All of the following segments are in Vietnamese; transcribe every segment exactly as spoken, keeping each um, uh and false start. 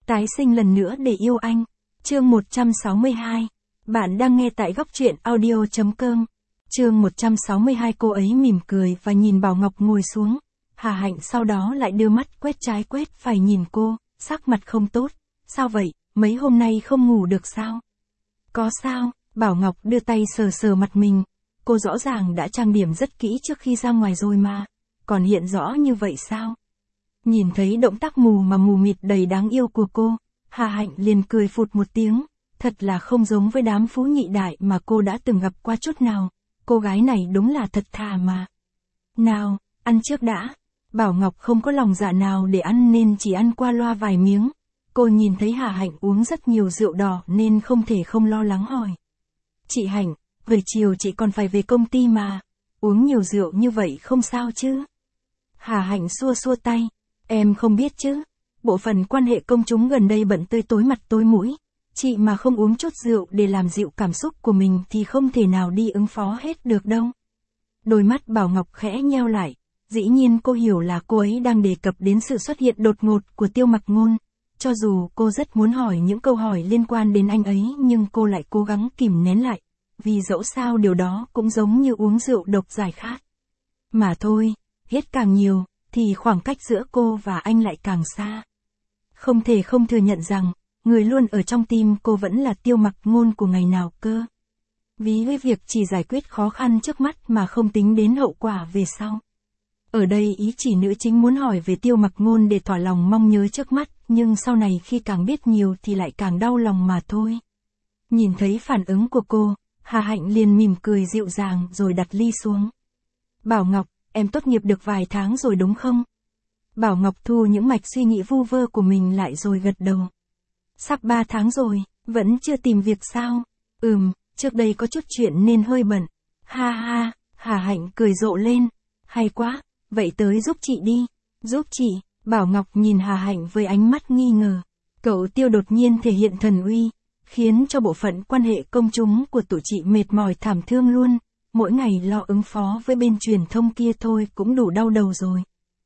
Tái sinh lần nữa để yêu anh. Chương một trăm sáu mươi hai. Bạn đang nghe tại góc truyện audio.com. Chương một trăm sáu mươi hai. Cô ấy mỉm cười và nhìn Bảo Ngọc ngồi xuống. Hà Hạnh sau đó lại đưa mắt quét trái quét phải nhìn cô, sắc mặt không tốt. Sao vậy, mấy hôm nay không ngủ được sao? Có sao? Bảo Ngọc đưa tay sờ sờ mặt mình. Cô rõ ràng đã trang điểm rất kỹ trước khi ra ngoài rồi mà. Còn hiện rõ như vậy sao? Nhìn thấy động tác mù mà mù mịt đầy đáng yêu của cô, Hà Hạnh liền cười phụt một tiếng. Thật là không giống với đám phú nhị đại mà cô đã từng gặp qua chút nào. Cô gái này đúng là thật thà mà. Nào, ăn trước đã. Bảo Ngọc không có lòng dạ nào để ăn nên chỉ ăn qua loa vài miếng. Cô nhìn thấy Hà Hạnh uống rất nhiều rượu đỏ nên không thể không lo lắng hỏi. Chị Hạnh, buổi chiều chị còn phải về công ty mà. Uống nhiều rượu như vậy không sao chứ? Hà Hạnh xua xua tay. Em không biết chứ. Bộ phận quan hệ công chúng gần đây bận tươi tối mặt tối mũi. Chị mà không uống chút rượu để làm dịu cảm xúc của mình thì không thể nào đi ứng phó hết được đâu. Đôi mắt Bảo Ngọc khẽ nheo lại. Dĩ nhiên cô hiểu là cô ấy đang đề cập đến sự xuất hiện đột ngột của Tiêu Mặc Ngôn. Cho dù cô rất muốn hỏi những câu hỏi liên quan đến anh ấy nhưng cô lại cố gắng kìm nén lại. Vì dẫu sao điều đó cũng giống như uống rượu độc giải khát. Mà thôi, hết càng nhiều, thì khoảng cách giữa cô và anh lại càng xa. Không thể không thừa nhận rằng, người luôn ở trong tim cô vẫn là Tiêu Mặc Ngôn của ngày nào cơ. Ví với việc chỉ giải quyết khó khăn trước mắt mà không tính đến hậu quả về sau. Ở đây ý chỉ nữ chính muốn hỏi về Tiêu Mặc Ngôn để thỏa lòng mong nhớ trước mắt, nhưng sau này khi càng biết nhiều thì lại càng đau lòng mà thôi. Nhìn thấy phản ứng của cô, Hà Hạnh liền mỉm cười dịu dàng rồi đặt ly xuống. Bảo Ngọc, em tốt nghiệp được vài tháng rồi đúng không? Bảo Ngọc thu những mạch suy nghĩ vu vơ của mình lại rồi gật đầu. Sắp ba tháng rồi, vẫn chưa tìm việc sao? Ừm, trước đây có chút chuyện nên hơi bận. Ha ha, Hà Hạnh cười rộ lên. Hay quá, vậy tới giúp chị đi. Giúp chị? Bảo Ngọc nhìn Hà Hạnh với ánh mắt nghi ngờ. Cậu Tiêu đột nhiên thể hiện thần uy, khiến cho bộ phận quan hệ công chúng của tụi chị mệt mỏi thảm thương luôn. Mỗi ngày lo ứng phó với bên truyền thông kia thôi cũng đủ đau đầu rồi.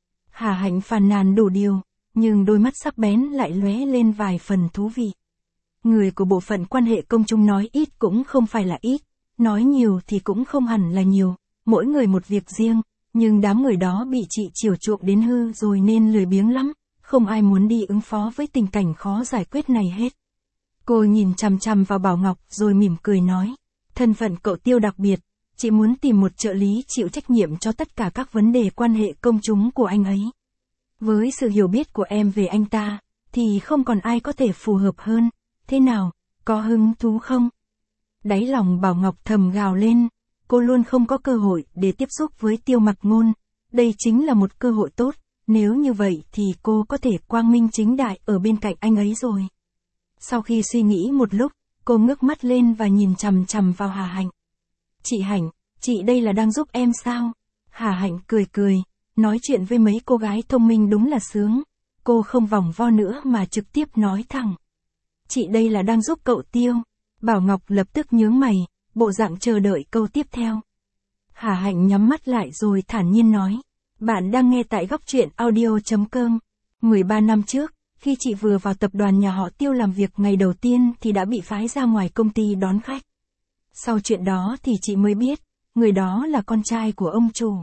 Hà Hạnh phàn nàn đủ điều, nhưng đôi mắt sắc bén lại lóe lên vài phần thú vị. Người của bộ phận quan hệ công chúng nói ít cũng không phải là ít, nói nhiều thì cũng không hẳn là nhiều, mỗi người một việc riêng, nhưng đám người đó bị chị chiều chuộng đến hư rồi nên lười biếng lắm, không ai muốn đi ứng phó với tình cảnh khó giải quyết này hết. Cô nhìn chằm chằm vào Bảo Ngọc rồi mỉm cười nói, thân phận cậu Tiêu đặc biệt, chị muốn tìm một trợ lý chịu trách nhiệm cho tất cả các vấn đề quan hệ công chúng của anh ấy. Với sự hiểu biết của em về anh ta, thì không còn ai có thể phù hợp hơn, thế nào, có hứng thú không? Đáy lòng Bảo Ngọc thầm gào lên, cô luôn không có cơ hội để tiếp xúc với Tiêu Mặc Ngôn, đây chính là một cơ hội tốt, nếu như vậy thì cô có thể quang minh chính đại ở bên cạnh anh ấy rồi. Sau khi suy nghĩ một lúc, cô ngước mắt lên và nhìn chằm chằm vào Hà Hạnh. Chị Hạnh, chị đây là đang giúp em sao? Hà Hạnh cười cười, nói chuyện với mấy cô gái thông minh đúng là sướng. Cô không vòng vo nữa mà trực tiếp nói thẳng. Chị đây là đang giúp cậu Tiêu. Bảo Ngọc lập tức nhướng mày, bộ dạng chờ đợi câu tiếp theo. Hà Hạnh nhắm mắt lại rồi thản nhiên nói. Bạn đang nghe tại góc truyện audio.com. mười ba năm trước, khi chị vừa vào tập đoàn nhà họ Tiêu làm việc ngày đầu tiên thì đã bị phái ra ngoài công ty đón khách. Sau chuyện đó thì chị mới biết, người đó là con trai của ông chủ.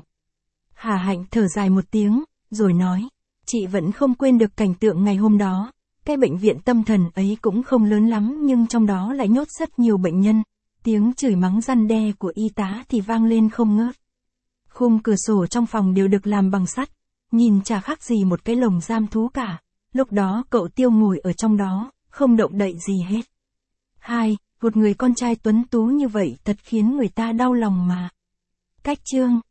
Hà Hạnh thở dài một tiếng, rồi nói, chị vẫn không quên được cảnh tượng ngày hôm đó. Cái bệnh viện tâm thần ấy cũng không lớn lắm nhưng trong đó lại nhốt rất nhiều bệnh nhân. Tiếng chửi mắng răn đe của y tá thì vang lên không ngớt. Khung cửa sổ trong phòng đều được làm bằng sắt, nhìn chả khác gì một cái lồng giam thú cả. Lúc đó cậu Tiêu ngồi ở trong đó, không động đậy gì hết. Hai, một người con trai tuấn tú như vậy thật khiến người ta đau lòng mà. Cách chương